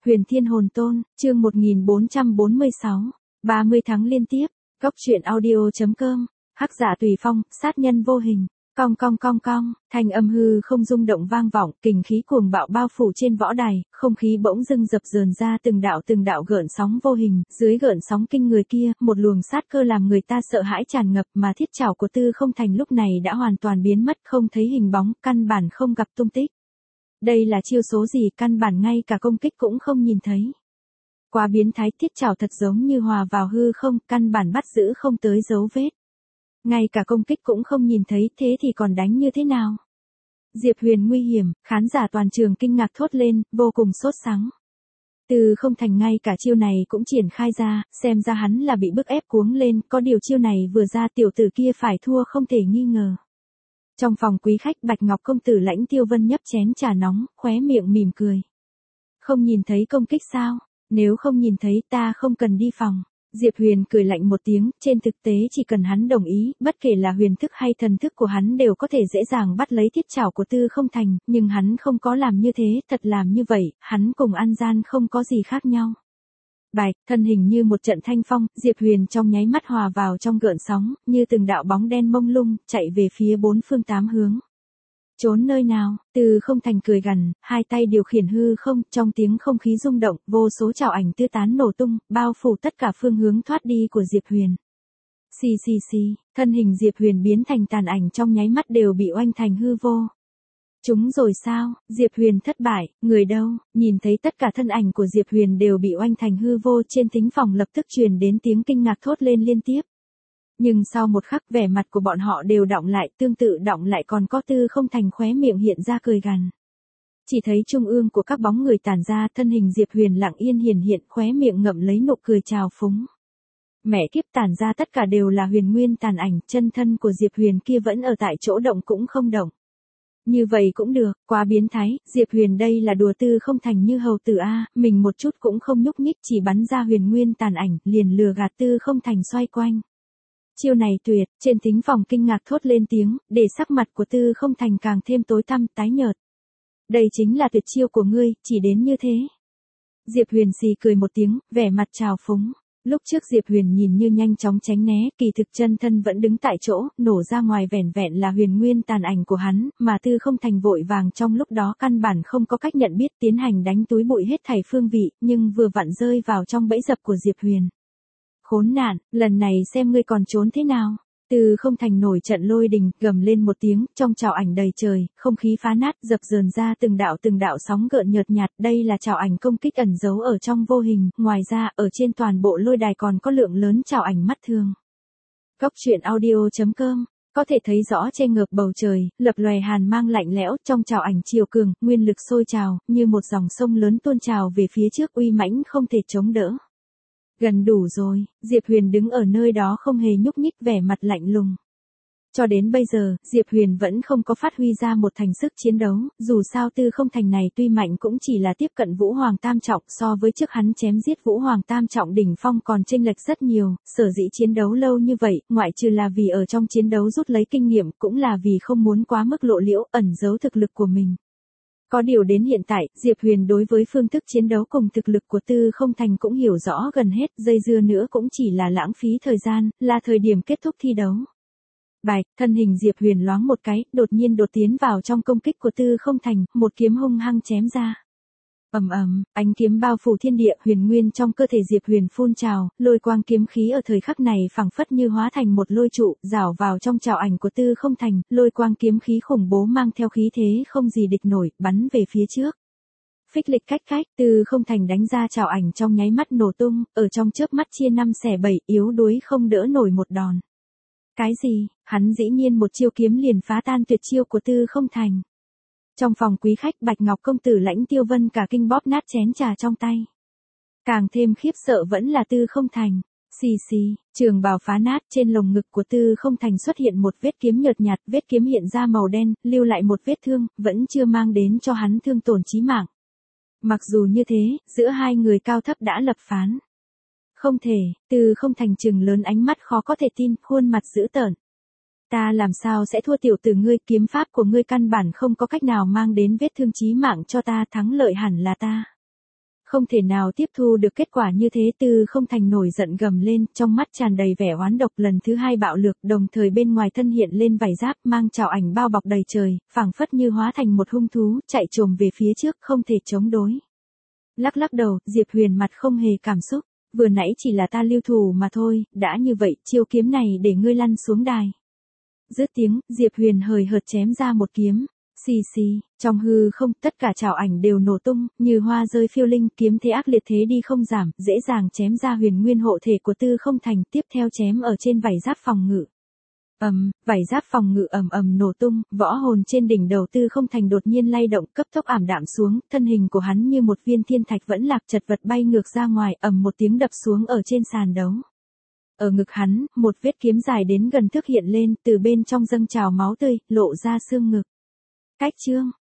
Huyền Thiên Hồn Tôn, chương 1446, 30 tháng liên tiếp, Góc truyện audio.com, Hắc Giả Tùy Phong, sát nhân vô hình, cong cong cong cong, thanh âm hư không rung động vang vọng, kình khí cuồng bạo bao phủ trên võ đài, không khí bỗng dưng dập dờn ra từng đạo gợn sóng vô hình, dưới gợn sóng kinh người kia, một luồng sát cơ làm người ta sợ hãi tràn ngập, mà thiết trảo của Tư Không Thành lúc này đã hoàn toàn biến mất, không thấy hình bóng, căn bản không gặp tung tích. Đây là chiêu số gì, căn bản ngay cả công kích cũng không nhìn thấy. Quá biến thái, thiết trảo thật giống như hòa vào hư không, căn bản bắt giữ không tới dấu vết. Ngay cả công kích cũng không nhìn thấy, thế thì còn đánh như thế nào? Diệp Huyền nguy hiểm, khán giả toàn trường kinh ngạc thốt lên, vô cùng sốt sắng. Tư Không Thành ngay cả chiêu này cũng triển khai ra, xem ra hắn là bị bức ép cuống lên, có điều chiêu này vừa ra tiểu tử kia phải thua không thể nghi ngờ. Trong phòng quý khách, Bạch Ngọc công tử Lãnh Tiêu Vân nhấp chén trà nóng, khóe miệng mỉm cười. Không nhìn thấy công kích sao? Nếu không nhìn thấy ta không cần đi phòng. Diệp Huyền cười lạnh một tiếng, trên thực tế chỉ cần hắn đồng ý, bất kể là huyền thức hay thần thức của hắn đều có thể dễ dàng bắt lấy thiết trảo của Tư Không Thành, nhưng hắn không có làm như thế, thật làm như vậy, hắn cùng An Gian không có gì khác nhau. Bạch, thân hình như một trận thanh phong, Diệp Huyền trong nháy mắt hòa vào trong gợn sóng, như từng đạo bóng đen mông lung, chạy về phía bốn phương tám hướng. Trốn nơi nào? Tư Không Thành cười gằn, hai tay điều khiển hư không, trong tiếng không khí rung động, vô số trảo ảnh tứ tán nổ tung, bao phủ tất cả phương hướng thoát đi của Diệp Huyền. Xì xì xì, thân hình Diệp Huyền biến thành tàn ảnh trong nháy mắt đều bị oanh thành hư vô. Chúng rồi sao? Diệp Huyền thất bại, người đâu? Nhìn thấy tất cả thân ảnh của Diệp Huyền đều bị oanh thành hư vô, trên thính phòng lập tức truyền đến tiếng kinh ngạc thốt lên liên tiếp. Nhưng sau một khắc vẻ mặt của bọn họ đều đọng lại, tương tự đọng lại còn có Tư Không Thành khóe miệng hiện ra cười gằn. Chỉ thấy trung ương của các bóng người tản ra, thân hình Diệp Huyền lặng yên hiển hiện, khóe miệng ngậm lấy nụ cười trào phúng. Mẹ kiếp, tản ra tất cả đều là huyền nguyên tàn ảnh, chân thân của Diệp Huyền kia vẫn ở tại chỗ động cũng không động. Như vậy cũng được, quá biến thái, Diệp Huyền đây là đùa Tư Không Thành như hầu tử a, mình một chút cũng không nhúc nhích, chỉ bắn ra huyền nguyên tàn ảnh, liền lừa gạt Tư Không Thành xoay quanh. Chiêu này tuyệt, trên thính phòng kinh ngạc thốt lên tiếng, để sắc mặt của Tư Không Thành càng thêm tối tăm, tái nhợt. Đây chính là tuyệt chiêu của ngươi, chỉ đến như thế. Diệp Huyền xì cười một tiếng, vẻ mặt trào phúng. Lúc trước Diệp Huyền nhìn như nhanh chóng tránh né, kỳ thực chân thân vẫn đứng tại chỗ, nổ ra ngoài vẻn vẹn là huyền nguyên tàn ảnh của hắn, mà Tư Không Thành vội vàng trong lúc đó căn bản không có cách nhận biết, tiến hành đánh túi bụi hết thảy phương vị, nhưng vừa vặn rơi vào trong bẫy dập của Diệp Huyền. Khốn nạn, lần này xem ngươi còn trốn thế nào. Tư Không Thành nổi trận lôi đình, gầm lên một tiếng, trong trảo ảnh đầy trời, không khí phá nát, dập dờn ra từng đạo sóng gợn nhợt nhạt, đây là trảo ảnh công kích ẩn giấu ở trong vô hình, ngoài ra, ở trên toàn bộ lôi đài còn có lượng lớn trảo ảnh mắt thường. Góc truyện audio.com, có thể thấy rõ trên ngợp bầu trời, lập lòe hàn mang lạnh lẽo, trong trảo ảnh chiều cường, nguyên lực sôi trào, như một dòng sông lớn tuôn trào về phía trước uy mãnh không thể chống đỡ. Gần đủ rồi, Diệp Huyền đứng ở nơi đó không hề nhúc nhích, vẻ mặt lạnh lùng. Cho đến bây giờ, Diệp Huyền vẫn không có phát huy ra một thành sức chiến đấu, dù sao Tư Không Thành này tuy mạnh cũng chỉ là tiếp cận Vũ Hoàng Tam Trọng, so với trước hắn chém giết Vũ Hoàng Tam Trọng đỉnh phong còn chênh lệch rất nhiều, sở dĩ chiến đấu lâu như vậy, ngoại trừ là vì ở trong chiến đấu rút lấy kinh nghiệm, cũng là vì không muốn quá mức lộ liễu, ẩn giấu thực lực của mình. Có điều đến hiện tại, Diệp Huyền đối với phương thức chiến đấu cùng thực lực của Tư Không Thành cũng hiểu rõ gần hết, dây dưa nữa cũng chỉ là lãng phí thời gian, là thời điểm kết thúc thi đấu. Bạch, thân hình Diệp Huyền loáng một cái, đột nhiên đột tiến vào trong công kích của Tư Không Thành, một kiếm hung hăng chém ra. Ầm ầm, ánh kiếm bao phủ thiên địa, huyền nguyên trong cơ thể Diệp Huyền phun trào, lôi quang kiếm khí ở thời khắc này phảng phất như hóa thành một lôi trụ, rảo vào trong trảo ảnh của Tư Không Thành, lôi quang kiếm khí khủng bố mang theo khí thế không gì địch nổi, bắn về phía trước. Phích lịch cách cách, Tư Không Thành đánh ra trảo ảnh trong nháy mắt nổ tung, ở trong chớp mắt chia 5 xẻ 7, yếu đuối không đỡ nổi một đòn. Cái gì? Hắn dĩ nhiên một chiêu kiếm liền phá tan tuyệt chiêu của Tư Không Thành. Trong phòng quý khách, Bạch Ngọc công tử Lãnh Tiêu Vân cả kinh bóp nát chén trà trong tay. Càng thêm khiếp sợ vẫn là Tư Không Thành. Xì xì, trường bào phá nát, trên lồng ngực của Tư Không Thành xuất hiện một vết kiếm nhợt nhạt, vết kiếm hiện ra màu đen, lưu lại một vết thương, vẫn chưa mang đến cho hắn thương tổn chí mạng. Mặc dù như thế, giữa hai người cao thấp đã lập phán. Không thể, Tư Không Thành trừng lớn ánh mắt khó có thể tin, khuôn mặt dữ tợn. Ta làm sao sẽ thua tiểu tử ngươi, kiếm pháp của ngươi căn bản không có cách nào mang đến vết thương chí mạng cho ta, thắng lợi hẳn là ta. Không thể nào tiếp thu được kết quả như thế, Tư Không Thành nổi giận gầm lên, trong mắt tràn đầy vẻ oán độc, lần thứ hai bạo lực, đồng thời bên ngoài thân hiện lên vảy giáp mang trảo ảnh bao bọc đầy trời, phảng phất như hóa thành một hung thú, chạy trồm về phía trước không thể chống đối. Lắc lắc đầu, Diệp Huyền mặt không hề cảm xúc, vừa nãy chỉ là ta lưu thủ mà thôi, đã như vậy, chiêu kiếm này để ngươi lăn xuống đài. Dứt tiếng, Diệp Huyền hời hợt chém ra một kiếm. Xì xì, trong hư không, tất cả trảo ảnh đều nổ tung, như hoa rơi phiêu linh, kiếm thế ác liệt thế đi không giảm, dễ dàng chém ra huyền nguyên hộ thể của Tư Không Thành, tiếp theo chém ở trên vảy giáp phòng ngự. Vảy giáp phòng ngự ầm ầm nổ tung, võ hồn trên đỉnh đầu Tư Không Thành đột nhiên lay động, cấp tốc ảm đạm xuống, thân hình của hắn như một viên thiên thạch vẫn lạc chật vật bay ngược ra ngoài, một tiếng đập xuống ở trên sàn đấu. Ở ngực hắn, một vết kiếm dài đến gần thước hiện lên, từ bên trong dâng trào máu tươi, lộ ra xương ngực. Cách chương